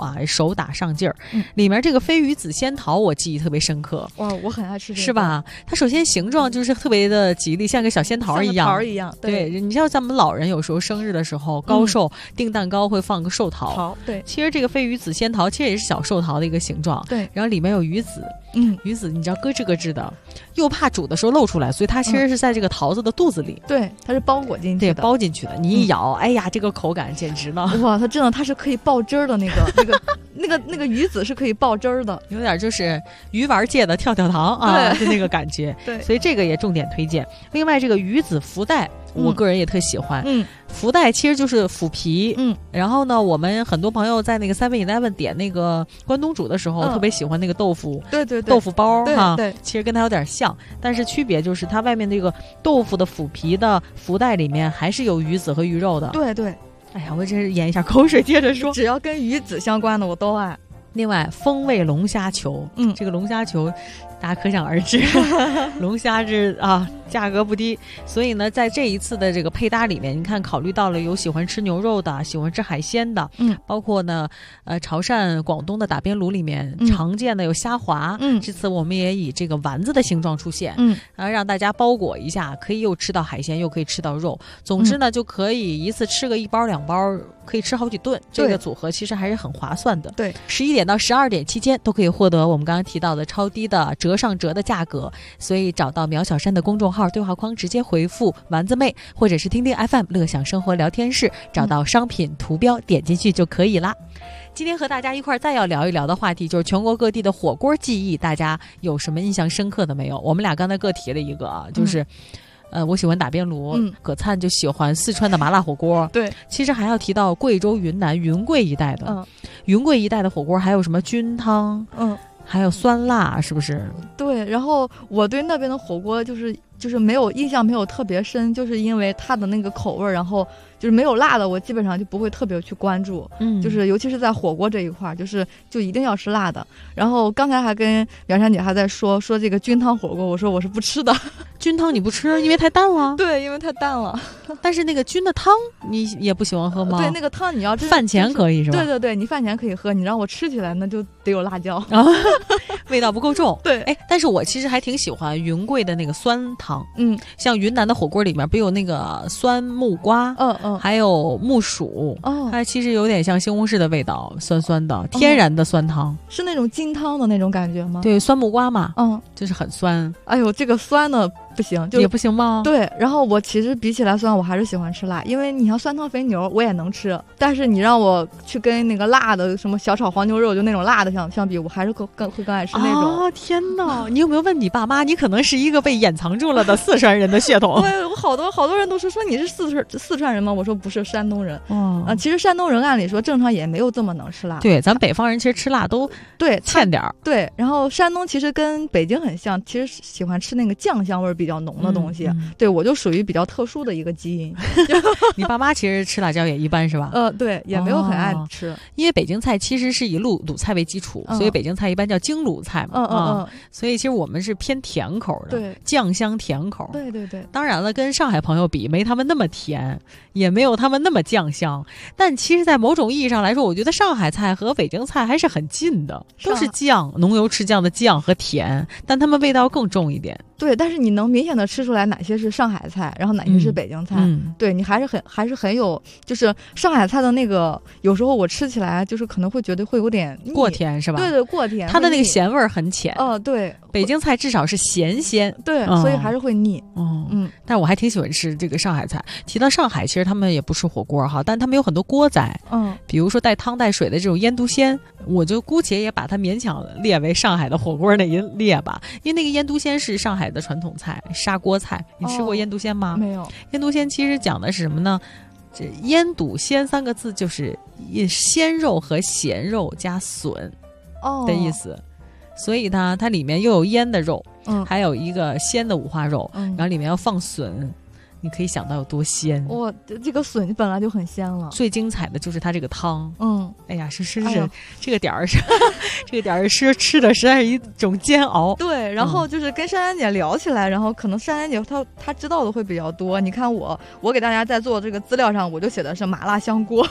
S1: 啊，手打上劲儿。里面这个飞鱼子仙桃我记忆特别深刻。
S5: 哇，我很爱吃这个，
S1: 是吧？它首先形状就是特别的吉利，像个小仙桃一样。
S5: 桃一样，
S1: 对，你知道咱们老人有时候生日的时候，高寿订蛋糕会放个寿桃。
S5: 对，
S1: 其实这个飞鱼子仙桃其实也是小寿桃的一个形状。
S5: 对，
S1: 然后里面有鱼子。鱼子你知道咯吱咯吱的，又怕煮的时候露出来，所以它其实是在这个桃子的肚子里。
S5: 对，它是包裹进去的。
S1: 对，包进去的。你一咬，哎呀，这个口感简直了！
S5: 哇，它真的，它是可以爆汁儿的那个鱼子是可以爆汁儿的，
S1: 有点就是鱼丸界的跳跳糖啊，就那个感觉。
S5: 对，
S1: 所以这个也重点推荐。另外，这个鱼子福袋，我个人也特喜欢。福袋其实就是腐皮。然后呢，我们很多朋友在那个 7-Eleven 点那个关东煮的时候，特别喜欢那个豆腐。
S5: 对，
S1: 豆腐包哈。
S5: 对，
S1: 其实跟它有点像，但是区别就是它外面这个豆腐的腐皮的福袋里面还是有鱼子和鱼肉的。
S5: 对。
S1: 哎呀，我这是咽一下口水，接着说，
S5: 只要跟鱼子相关的我都爱。
S1: 另外，风味龙虾球，这个龙虾球，大家可想而知，龙虾是啊，价格不低，所以呢，在这一次的这个配搭里面，你看考虑到了有喜欢吃牛肉的，喜欢吃海鲜的，包括呢，潮汕、广东的打边炉里面常见的有虾滑，这次我们也以这个丸子的形状出现，然后让大家包裹一下，可以又吃到海鲜，又可以吃到肉，总之呢，就可以一次吃个1包2包，可以吃好几顿，这个组合其实还是很划算的。
S5: 对
S1: ，11点到12点期间都可以获得我们刚刚提到的超低的折上折的价格，所以找到苗小山的公众号对话框，直接回复丸子妹，或者是听听 FM 乐享生活聊天室，找到商品图标点进去就可以啦。今天和大家一块再要聊一聊的话题就是全国各地的火锅记忆，大家有什么印象深刻的没有？我们俩刚才各提了一个啊，就是我喜欢打边炉，葛灿就喜欢四川的麻辣火锅。
S5: 对，
S1: 其实还要提到贵州、云南、云贵一带的，云贵一带的火锅还有什么菌汤，还有酸辣，是不是？
S5: 对，然后我对那边的火锅就是没有印象，没有特别深，就是因为它的那个口味，然后就是没有辣的，我基本上就不会特别去关注。就是尤其是在火锅这一块，就一定要吃辣的。然后刚才还跟苗山姐还在说这个菌汤火锅，我说我是不吃的。
S1: 菌汤你不吃，因为太淡了。
S5: 对，因为太淡了。
S1: 但是那个菌的汤你也不喜欢喝吗？
S5: 对，那个汤你要
S1: 饭前可以是吧？
S5: 对，你饭前可以喝，你让我吃起来那就得有辣椒，
S1: 味道不够重。
S5: 对，
S1: 哎，但是我其实还挺喜欢云贵的那个酸汤。像云南的火锅里面不有那个酸木瓜，还有木薯，它其实有点像西红柿的味道，酸酸的，天然的酸汤，
S5: 是那种金汤的那种感觉吗？
S1: 对，酸木瓜嘛，就是很酸。
S5: 哎呦，这个酸的不行，
S1: 也不行吗？
S5: 对，然后我其实比起来酸，我还是喜欢吃辣，因为你像酸汤肥牛我也能吃，但是你让我去跟那个辣的什么小炒黄牛肉就那种辣的相比，我还是更爱吃那种。
S1: 啊，天哪！你有没有问你爸妈？你可能是一个被掩藏住了的四川人的血统。
S5: 对，我好多人都说你是四川人吗？我说不是，山东人。其实山东人按理说正常也没有这么能吃辣。
S1: 对，咱北方人其实吃辣都
S5: 对
S1: 欠点儿。
S5: 对，然后山东其实跟北京很像，其实喜欢吃那个酱香味比较浓的东西。对，我就属于比较特殊的一个基因。
S1: 你爸妈其实吃辣椒也一般是吧？
S5: 对，也没有很爱吃。
S1: 因为北京菜其实是以鲁菜为基础，所以北京菜一般叫京鲁菜嘛。所以其实我们是偏甜口的，
S5: 对，
S1: 酱香甜口。
S5: 对。
S1: 当然了，跟上海朋友比，没他们那么甜，也没有他们那么酱香。但其实，在某种意义上来说，我觉得上海菜和北京菜还是很近的，都是酱，浓油赤酱的酱和甜，但他们味道更重一点。
S5: 对，但是你能明显的吃出来哪些是上海菜，然后哪些是北京菜。对，你还是很有，就是上海菜的那个，有时候我吃起来就是可能会觉得会有点
S1: 过甜，是吧？
S5: 对，过甜，
S1: 它的那个咸味很浅。
S5: 对，
S1: 北京菜至少是咸，
S5: 对，所以还是会腻。
S1: 但我还挺喜欢吃这个上海菜。提到上海，其实他们也不吃火锅哈，但他们有很多锅仔。比如说带汤带水的这种腌笃鲜，我就姑且也把它勉强列为上海的火锅那一列吧。因为那个腌笃鲜是上海的传统菜，砂锅菜。你吃过腌笃鲜吗？
S5: 没有。
S1: 腌笃鲜其实讲的是什么呢？这腌笃鲜3个字就是鲜肉和咸肉加笋的意思。所以呢，它里面又有腌的肉，还有一个鲜的五花肉，然后里面要放笋，你可以想到有多鲜。
S5: 哇，这个笋本来就很鲜了。
S1: 最精彩的就是它这个汤。哎呀，是这个点儿是这个点儿吃的实在是一种煎熬。
S5: 对，然后就是跟珊珊姐聊起来，然后可能珊珊姐她知道的会比较多。你看我给大家在做这个资料上，我就写的是麻辣香锅。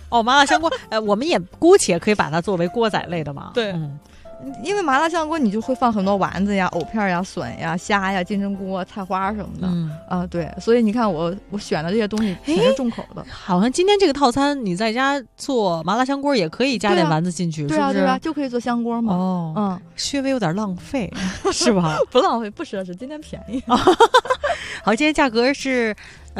S1: 哦，麻辣香锅，我们也姑且可以把它作为锅仔类的嘛。
S5: 对，因为麻辣香锅你就会放很多丸子呀、藕片呀、笋呀、虾呀、金针菇、菜花什么的。对，所以你看我选的这些东西全是重口的。
S1: 好像今天这个套餐，你在家做麻辣香锅也可以加点丸子进去，
S5: 对啊，
S1: 是不是？
S5: 对啊，就可以做香锅嘛。
S1: 稍微有点浪费，是吧？
S5: 不浪费，不奢侈，今天便宜。
S1: 好，今天价格是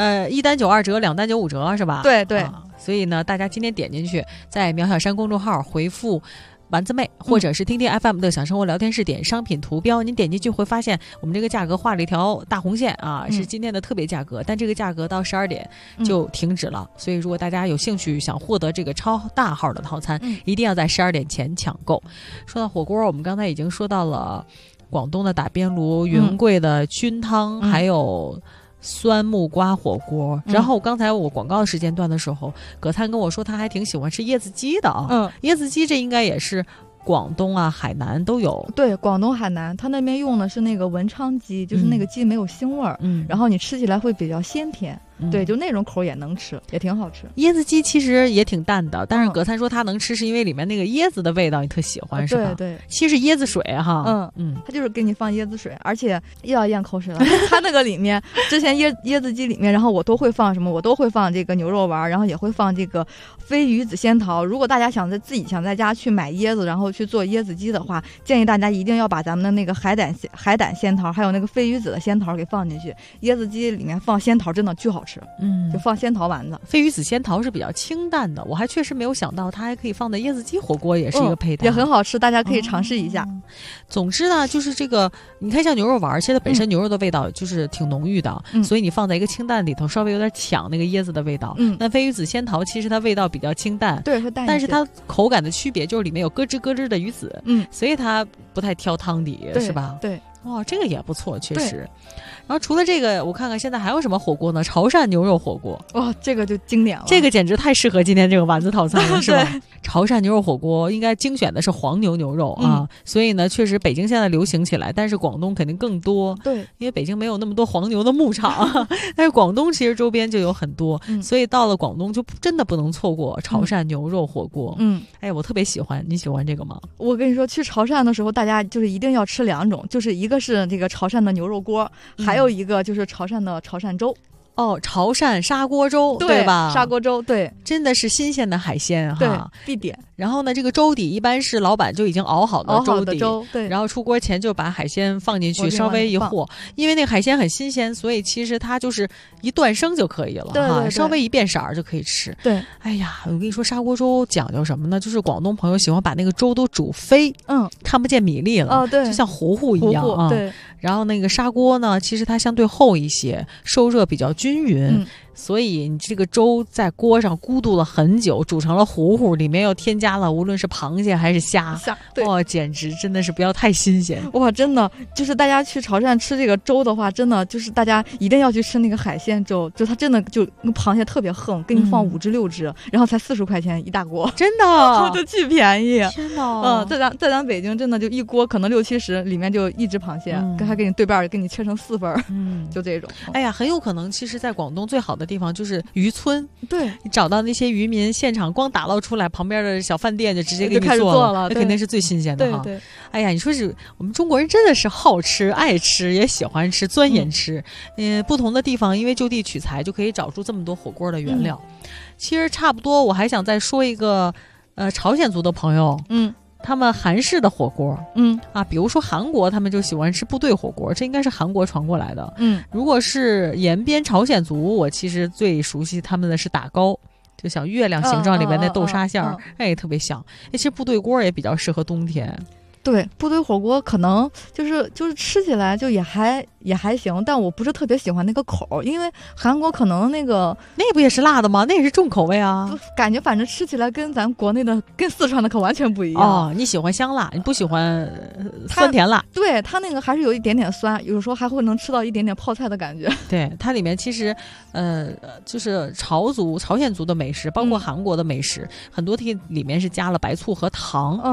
S1: 1单92折，2单95折，是吧？
S5: 对对。
S1: 所以呢，大家今天点进去，在苗小山公众号回复丸子妹，或者是听听 FM 乐享生活聊天室点商品图标，您点进去会发现我们这个价格画了一条大红线啊，是今天的特别价格，但这个价格到12点就停止了。所以如果大家有兴趣想获得这个超大号的套餐，一定要在12点前抢购。说到火锅，我们刚才已经说到了广东的打边炉、云贵的菌汤，还有酸木瓜火锅。然后刚才我广告时间段的时候，葛灿跟我说他还挺喜欢吃椰子鸡的啊。椰子鸡这应该也是广东啊、海南都有。
S5: 对，广东、海南，他那边用的是那个文昌鸡，就是那个鸡没有腥味儿，然后你吃起来会比较鲜甜。对，就那种口也能吃，也挺好吃。
S1: 椰子鸡其实也挺淡的，但是葛灿说他能吃是因为里面那个椰子的味道你特喜欢，是吧？
S5: 对，
S1: 其实椰子水哈，
S5: 他就是给你放椰子水，而且又要咽口水了。他那个里面之前椰子鸡里面，然后我都会放什么？我都会放这个牛肉丸，然后也会放这个飞鱼子仙桃。如果大家自己想在家去买椰子，然后去做椰子鸡的话，建议大家一定要把咱们的那个海胆仙桃，还有那个飞鱼子的仙桃给放进去。椰子鸡里面放仙桃真的巨好吃。就放仙桃丸子。
S1: 飞鱼子仙桃是比较清淡的，我还确实没有想到它还可以放在椰子鸡火锅，也是一个配搭，
S5: 也很好吃，大家可以尝试一下。
S1: 总之呢，就是这个，你看像牛肉丸，其实它本身牛肉的味道就是挺浓郁的，所以你放在一个清淡里头，稍微有点抢那个椰子的味道。那飞鱼子仙桃其实它味道比较清淡，
S5: 对，会淡一些，
S1: 但是它口感的区别就是里面有咯吱咯吱的鱼子，所以它不太挑汤底，是吧？
S5: 对。
S1: 哇，这个也不错，确实。然后除了这个，我看看现在还有什么火锅呢？潮汕牛肉火锅，
S5: 哇，这个就经典了，
S1: 这个简直太适合今天这个丸子套餐了，是吧？潮汕牛肉火锅应该精选的是黄牛肉啊，所以呢，确实北京现在流行起来，但是广东肯定更多。
S5: 对，
S1: 因为北京没有那么多黄牛的牧场，但是广东其实周边就有很多，所以到了广东就真的不能错过潮汕牛肉火锅。哎，我特别喜欢，你喜欢这个吗？
S5: 我跟你说，去潮汕的时候，大家就是一定要吃2种，就是一个是这个潮汕的牛肉锅，还有一个就是潮汕的潮汕粥。
S1: 哦，潮汕砂锅粥，对吧？
S5: 砂锅粥，对，
S1: 真的是新鲜的海鲜哈，
S5: 对，必点。
S1: 然后呢，这个粥底一般是老板就已经熬好的粥底，
S5: 对。
S1: 然后出锅前就把海鲜放进去，稍微一和，因为那个海鲜很新鲜，所以其实它就是一断生就可以了，
S5: 对，
S1: 稍微一变色儿就可以吃。
S5: 对，
S1: 哎呀，我跟你说，砂锅粥讲究什么呢？就是广东朋友喜欢把那个粥都煮飞，看不见米粒了，
S5: 对，
S1: 就像糊糊一样啊。
S5: 对。
S1: 然后那个砂锅呢，其实它相对厚一些，受热比较均匀。所以你这个粥在锅上咕嘟了很久，煮成了糊糊，里面又添加了无论是螃蟹还是虾，哇，简直真的是不要太新鲜
S5: 哇！真的就是大家去潮汕吃这个粥的话，真的就是大家一定要去吃那个海鲜粥，就它真的就那螃蟹特别横，给你放5只6只，然后才40块钱一大锅，
S1: 真的
S5: 就巨便宜。
S1: 天哪！
S5: 在咱北京真的就一锅可能60、70，里面就1只螃蟹，还给你对半，给你切成4份，就这种。
S1: 哎呀，很有可能其实在广东最好的地方就是渔村，
S5: 对，
S1: 你找到那些渔民现场光打捞出来，旁边的小饭店就直接给你
S5: 做了，
S1: 那肯定是最新鲜的哈。
S5: 对，
S1: 哎呀，你说是我们中国人真的是好吃、爱吃，也喜欢吃、钻研吃。不同的地方因为就地取材，就可以找出这么多火锅的原料。其实差不多，我还想再说一个，朝鲜族的朋友，他们韩式的火锅，比如说韩国，他们就喜欢吃部队火锅，这应该是韩国传过来的。如果是延边朝鲜族，我其实最熟悉他们的是打糕，就像月亮形状里面那豆沙馅儿，哎，特别香。其实部队锅也比较适合冬天。
S5: 对，部队火锅可能就是吃起来就也还行，但我不是特别喜欢那个口，因为韩国可能那
S1: 不也是辣的吗？那也是重口味啊，
S5: 感觉反正吃起来跟咱国内的跟四川的可完全不一样。
S1: 哦，你喜欢香辣，你不喜欢酸甜辣？
S5: 对，它那个还是有一点点酸，有时候还会能吃到一点点泡菜的感觉。
S1: 对，它里面其实就是朝鲜族的美食，包括韩国的美食，很多里面是加了白醋和糖。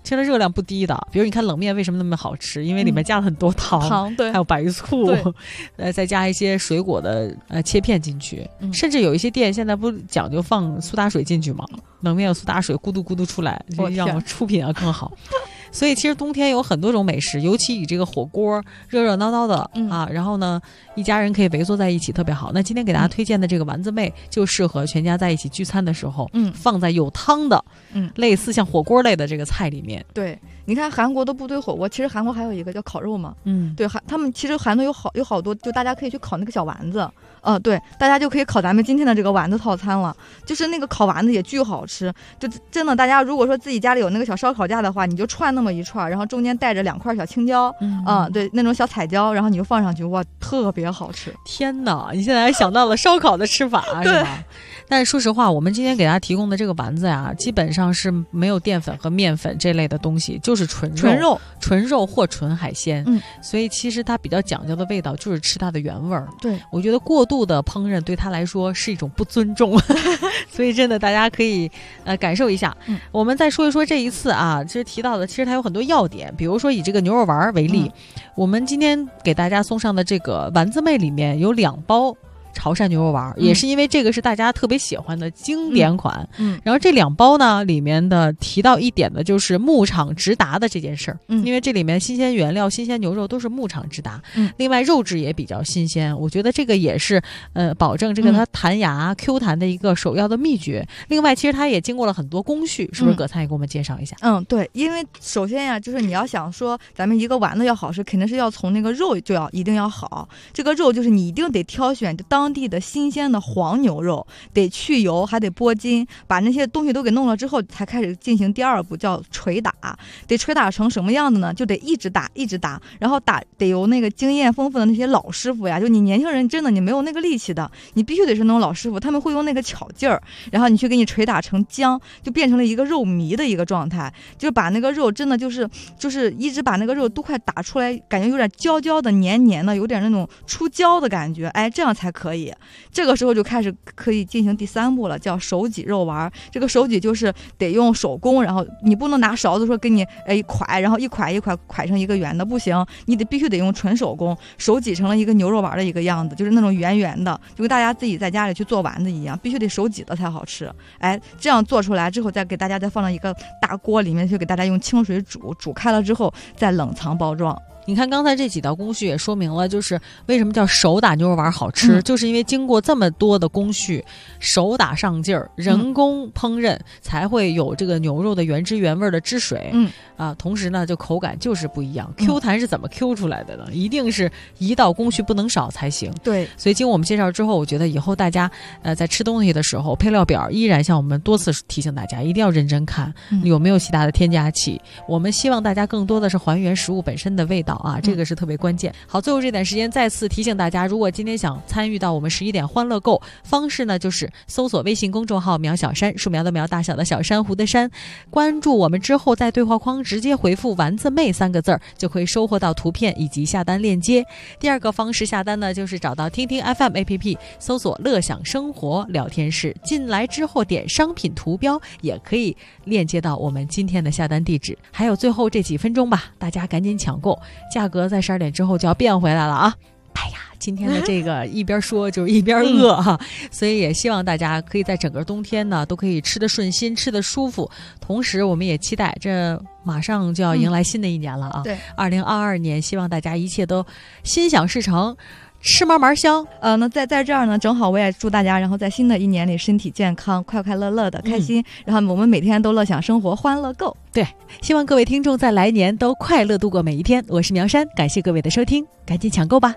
S1: 其实热量不低的。比如你看冷面为什么那么好吃，因为里面加了很多糖，
S5: 对，
S1: 还有白醋，再加一些水果的切片进去，甚至有一些店现在不讲究放苏打水进去吗？冷面有苏打水咕嘟咕嘟出来，让我出品更好。所以其实冬天有很多种美食，尤其以这个火锅热热闹闹的啊，然后呢一家人可以围坐在一起，特别好。那今天给大家推荐的这个丸子妹就适合全家在一起聚餐的时候，放在有汤的，类似像火锅类的这个菜里面。
S5: 对，你看韩国的部队火锅，其实韩国还有一个叫烤肉嘛，对，他们其实韩国有好多，就大家可以去烤那个小丸子，对，大家就可以烤咱们今天的这个丸子套餐了，就是那个烤丸子也巨好吃，就真的大家如果说自己家里有那个小烧烤架的话，你就串那么一串，然后中间带着2块小青椒，对，那种小彩椒，然后你就放上去，哇，特别好吃。
S1: 天哪，你现在还想到了烧烤的吃法是吧？但是说实话，我们今天给大家提供的这个丸子呀，基本上是没有淀粉和面粉这类的东西，就是纯肉或纯海鲜。所以其实它比较讲究的味道就是吃它的原味儿。
S5: 对，
S1: 我觉得过度的烹饪对它来说是一种不尊重，所以真的大家可以感受一下。我们再说一说这一次啊，其实提到的其实它有很多要点，比如说以这个牛肉丸为例，我们今天给大家送上的这个丸子妹里面有2包潮汕牛肉丸，也是因为这个是大家特别喜欢的经典款。然后这2包呢里面的提到一点的就是牧场直达的这件事儿，因为这里面新鲜原料、新鲜牛肉都是牧场直达，另外肉质也比较新鲜，我觉得这个也是保证这个它弹牙、Q 弹的一个首要的秘诀。另外其实它也经过了很多工序，是不是葛灿也给我们介绍一下？
S5: 对，因为首先呀，就是你要想说咱们一个丸子要好吃，肯定是要从那个肉就一定要好，这个肉就是你一定得挑选当地的新鲜的黄牛肉，得去油，还得剥筋，把那些东西都给弄了之后，才开始进行第2步，叫捶打。得捶打成什么样子呢？就得一直打，然后得由那个经验丰富的那些老师傅呀，就你年轻人真的你没有那个力气的，你必须得是那种老师傅，他们会用那个巧劲儿，然后你去给你捶打成浆，就变成了一个肉糜的一个状态，就把那个肉真的就是一直把那个肉都快打出来，感觉有点焦焦的、黏黏的，有点那种出焦的感觉，这样才可以。这个时候就开始可以进行第3步了，叫手挤肉丸。这个手挤就是得用手工，然后你不能拿勺子说给你蒯，然后一蒯蒯成一个圆的，不行，你必须得用纯手工，手挤成了一个牛肉丸的一个样子，就是那种圆圆的，就跟大家自己在家里去做丸子一样，必须得手挤的才好吃。这样做出来之后，再给大家再放到一个大锅里面去，给大家用清水煮开了之后再冷藏包装。
S1: 你看刚才这几道工序也说明了，就是为什么叫手打牛肉丸好吃，就是因为经过这么多的工序，手打上劲儿，人工烹饪，才会有这个牛肉的原汁原味的汁水。同时呢，就口感就是不一样。Q 弹是怎么 Q 出来的呢？一定是一道工序不能少才行。
S5: 对，
S1: 所以经过我们介绍之后，我觉得以后大家在吃东西的时候，配料表依然像我们多次提醒大家，一定要认真看有没有其他的添加剂。我们希望大家更多的是还原食物本身的味道。这个是特别关键。好，最后这点时间再次提醒大家，如果今天想参与到我们11点欢乐购，方式呢就是搜索微信公众号苗小山，树苗的苗，大小的小，珊瑚的珊，关注我们之后，在对话框直接回复丸子妹3个字，就可以收获到图片以及下单链接。第2个方式下单呢，就是找到听听 FM APP， 搜索乐享生活聊天室，进来之后点商品图标，也可以链接到我们今天的下单地址。还有最后这几分钟吧，大家赶紧抢购，价格在12点之后就要变回来了啊！今天的这个一边说就是一边饿哈，所以也希望大家可以在整个冬天呢都可以吃得顺心，吃得舒服。同时我们也期待这马上就要迎来新的一年了啊！对，2022年，希望大家一切都心想事成，吃嘛嘛香。
S5: 那在这儿呢，正好我也祝大家，然后在新的一年里身体健康，快快乐乐的，开心。然后我们每天都乐享生活，欢乐够。
S1: 对，希望各位听众在来年都快乐度过每一天。我是苗山，感谢各位的收听，赶紧抢购吧。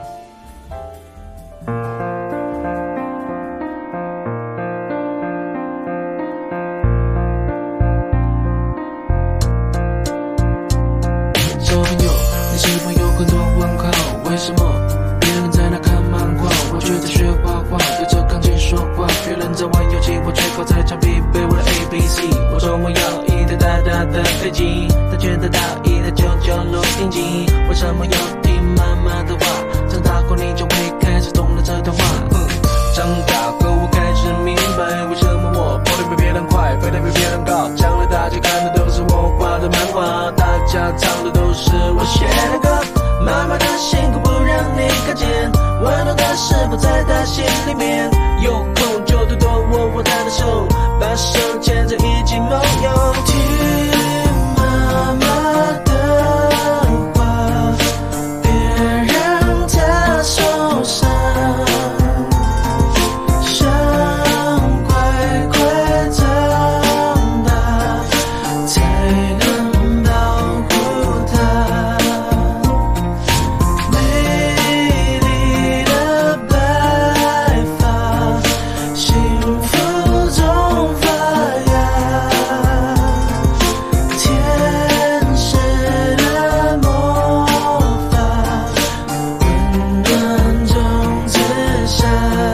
S8: 小朋友，你是否有很多问号？为什么别人在那看漫画，我却在学画画，对着钢琴说话？别人在玩游戏，我却靠在墙壁背我的 ABC。我说我要一台大大的飞机，他却得到一台99录音机。为什么要听妈妈的话？长大后你就会开始懂了这段话。长大后我开始明白，为什么我跑得比别人快，飞得比别人高。将来大家看的都是我画的梦。 家唱的都是我写的歌。妈妈的辛苦不让你看见，温暖的事不在她心里面。有空就多多握握她的手，把手牵着一起梦游。听妈妈的话，别让她受伤，想乖乖长大，才能保护她。美丽的白发，幸福中发芽，天使的魔法，温暖中自闪。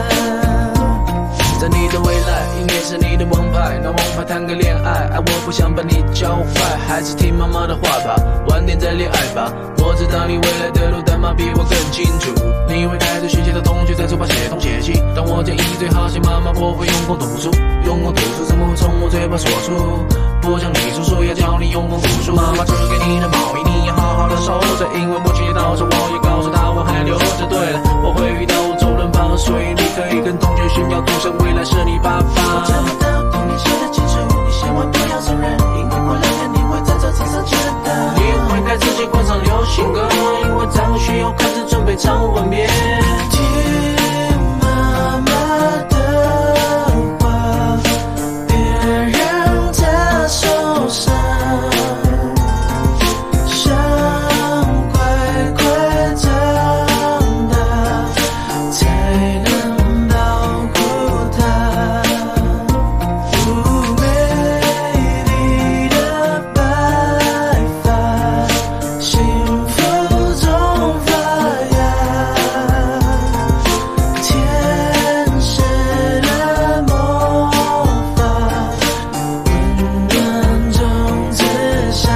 S8: 在你的未来，音乐是你的王牌，拿王牌谈个恋爱，我不想把你教坏，还是听妈妈的话吧，晚点再恋爱吧。我知道你未来的路，但妈比我更清楚。你会带着学习的同学在书包写东写西，当我建议最好写妈妈，我会用功读书，用功读书怎么会从我嘴巴说出？不像你叔叔要教你用功读书，妈妈只给你的猫咪，你要好好的守着，因为母亲节到时我也告诉她我还留着。对了，我会遇到周润发，所以你可以跟同学炫耀，赌神未来是你爸爸。我找不到童年写的清楚，你千万不要承认，因为过2年你会在这场上见到。你会带自己换上流行歌，因为张学友开始准备唱完遍。听妈妈的话，别让她受伤，想乖乖长大，才能保护她。美丽的白发，幸福中发芽，天使的魔法，温暖中自闪。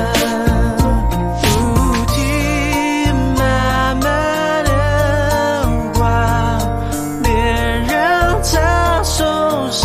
S8: 听妈妈的话，别让她受伤，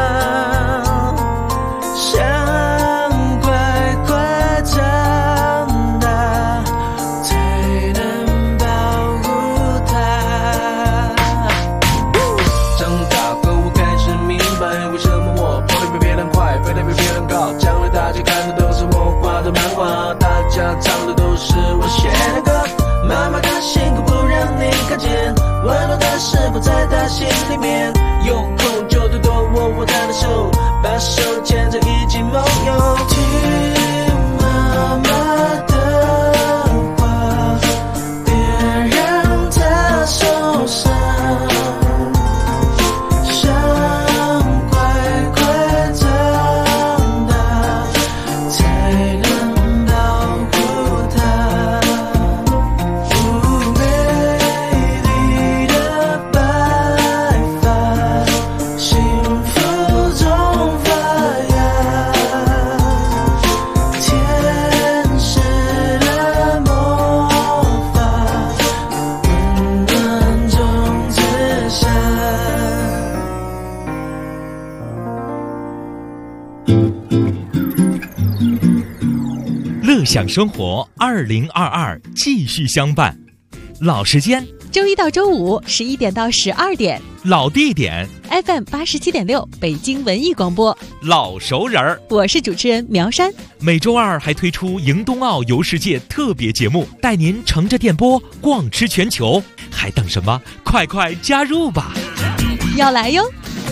S8: 想乖乖长大，才能保护她。长大后我开始明白，为什么我跑得比别人快，飞得比别人高。将来大家看的都是我画的漫画，大家唱的都是我写的歌。妈妈的辛苦不让你看见，温暖的事不在她心里面。有空就多多握握她的手，把手牵着一起梦游。听妈妈的话，别让她受伤，想乖乖长大，才能保护她。美丽的白发，幸福中发芽，天使的魔法，温暖中自闪。
S7: 乐享生活2022继续相伴，老时间，
S11: 周一到周五11点到12点，
S7: 老地点，
S11: FM 87.6北京文艺广播，
S7: 老熟人儿。
S11: 我是主持人苗山。
S7: 每周二还推出迎冬奥游世界特别节目，带您乘着电波逛吃全球，还等什么？快快加入吧！
S11: 要来哟！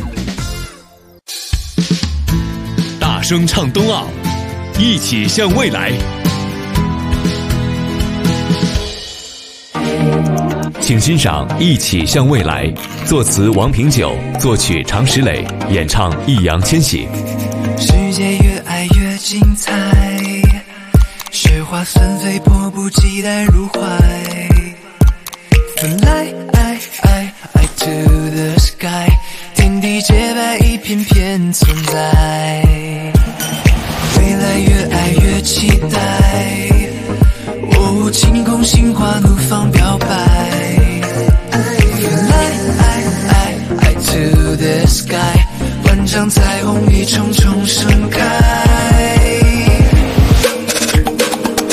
S7: 大声唱冬奥，一起向未来。 请欣赏《一起向未来》，作词王平久，作曲常石磊，演唱易烊千玺。
S8: 世界越爱越精彩，雪花纷飞，迫不及待入怀。Fly to the sky， 天地洁白，一片片存在。未来越爱越期待，哦，晴空心花怒放表白。Fly to the sky， 万丈彩虹一重重盛开。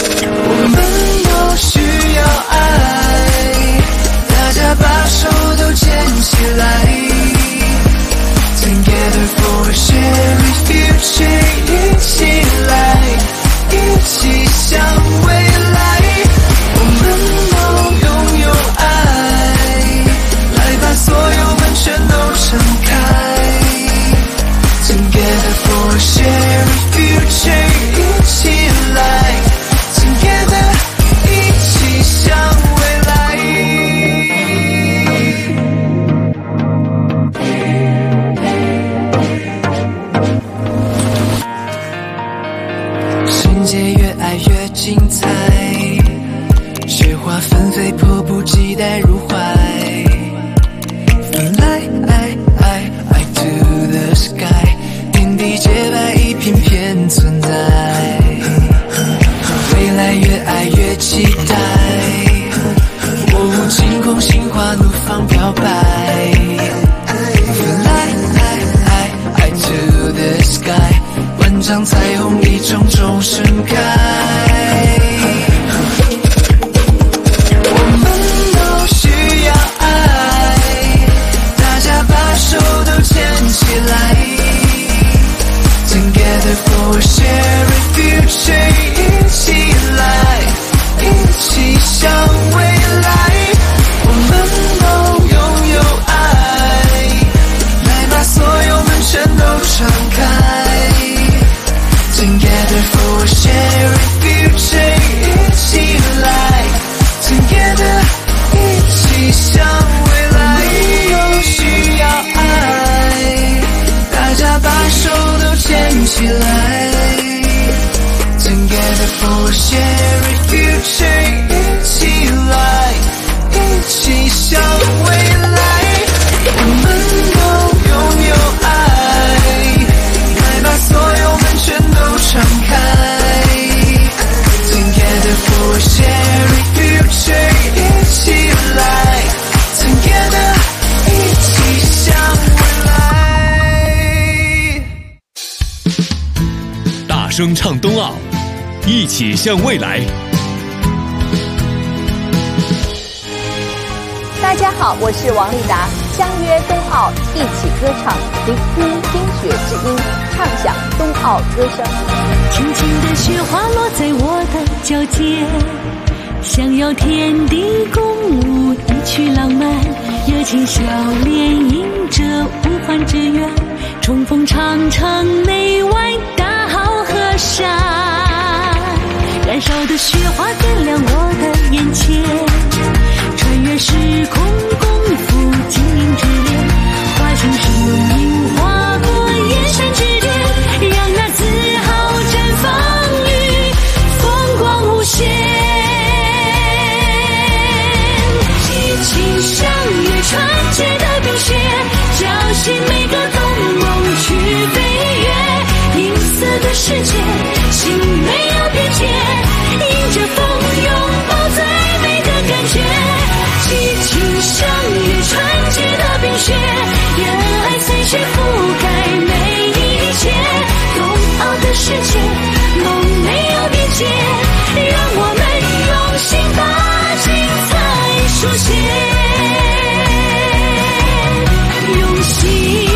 S8: 世界越爱越精彩，雪花纷飞，迫不及待入怀。Fly to the sky， 天地洁白，一片片存在。未来越爱越期待，我无惊恐，心花怒放飘摆。Fly to the sky， 万丈彩虹一种种盛开。我们都需要爱，大家把手都牵起来。Together for a shared future， 一起来，一起向未来。我们都拥有爱，来把所有门全都敞开。Together for a shared future， 一起来 Together， 一起向未来。都需要爱，大家把手都牵起来。Together for a shared future， 一起来，一起向未来。我们都拥有爱，来把所有门全都敞开。Together for a shared future， 一起来 Together， 一起向未来。
S7: 大声唱冬奥，一起向未来。
S20: 大家好，我是王丽达，相约冬奥，一起歌唱，聆听冰雪之音，畅享冬奥歌声。
S12: 轻轻的雪花落在我的脚尖，想要天地共舞一曲浪漫，热情笑脸迎着无欢之愿，冲锋长城内外大好河山，燃烧的雪花点亮我的眼前，穿越时空共赴精灵之恋，化成树影划过燕山之巅，让那自豪绽放于风光无限。激情像越纯洁的冰雪，叫醒每个冬梦去飞跃，银色的世界，心没有边界，迎着风拥抱最美的感觉。激情像越纯洁的冰雪，热爱随雪覆盖每一切，冬奥的世界，梦没有边界，让我们用心把精彩书写，用心。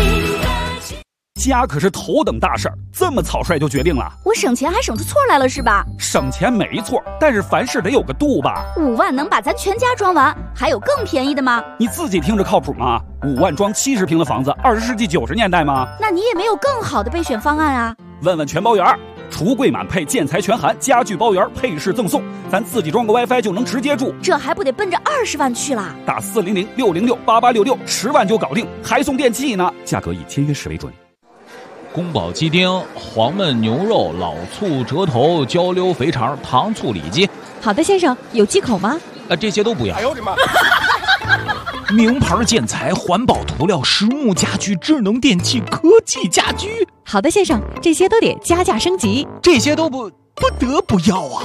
S10: 家可是头等大事儿，这么草率就决定了？
S3: 我省钱还省出错来了是吧？
S10: 省钱没错，但是凡事得有个度吧。
S3: 5万能把咱全家装完，还有更便宜的吗？
S10: 你自己听着靠谱吗？5万装70平的房子，20世纪90年代吗？
S3: 那你也没有更好的备选方案啊？
S10: 问问全包圆，橱柜满配，建材全含，家具包圆，配饰赠送，咱自己装个 WiFi 就能直接住，
S3: 这还不得奔着20万去啦？
S10: 打400-606-8866，10万就搞定，还送电器呢。价格以签约时为准。
S21: 宫保鸡丁、黄焖牛肉、老醋、折头、焦溜肥肠、糖醋里脊。
S11: 好的，先生，有忌口吗？
S21: 这些都不要。
S13: 哎呦我的妈！
S7: 名牌建材、环保涂料、实木家具、智能电器、科技家居。
S11: 好的，先生，这些都得加价升级。
S7: 这些都不得不要啊！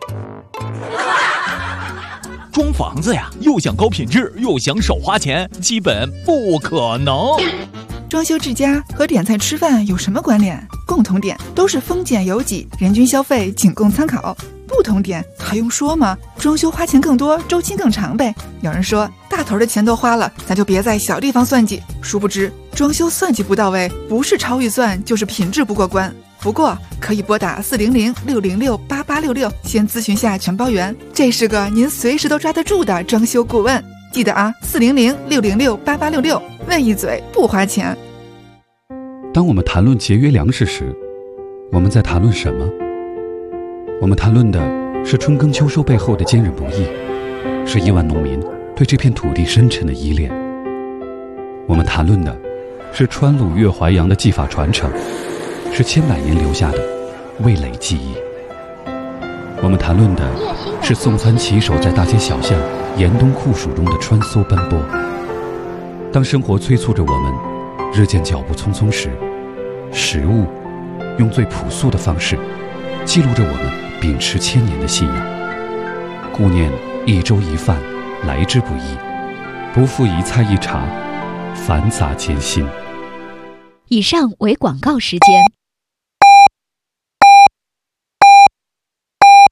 S7: 装房子呀，又想高品质，又想少花钱，基本不可能。
S22: 装修之家和点菜吃饭有什么关联？共同点都是丰俭由己，人均消费仅供参考。不同点还用说吗？装修花钱更多，周期更长呗。有人说大头的钱都花了，咱就别在小地方算计。殊不知装修算计不到位，不是超预算就是品质不过关。不过可以拨打400-606-8866，先咨询下全包圆，这是个您随时都抓得住的装修顾问。记得啊，400-606-8866，问一嘴不花钱。
S23: 当我们谈论节约粮食时，我们在谈论什么？我们谈论的是春耕秋收背后的坚韧不易，是亿万农民对这片土地深沉的依恋。我们谈论的是川鲁粤淮扬的技法传承，是千百年留下的味蕾记忆。我们谈论的是送餐骑手在大街小巷、严冬酷暑中的穿梭奔波。当生活催促着我们日渐脚步匆匆时，食物用最朴素的方式记录着我们秉持千年的信仰。顾念一粥一饭来之不易，不负一菜一茶繁杂艰辛。
S3: 以上为广告时间。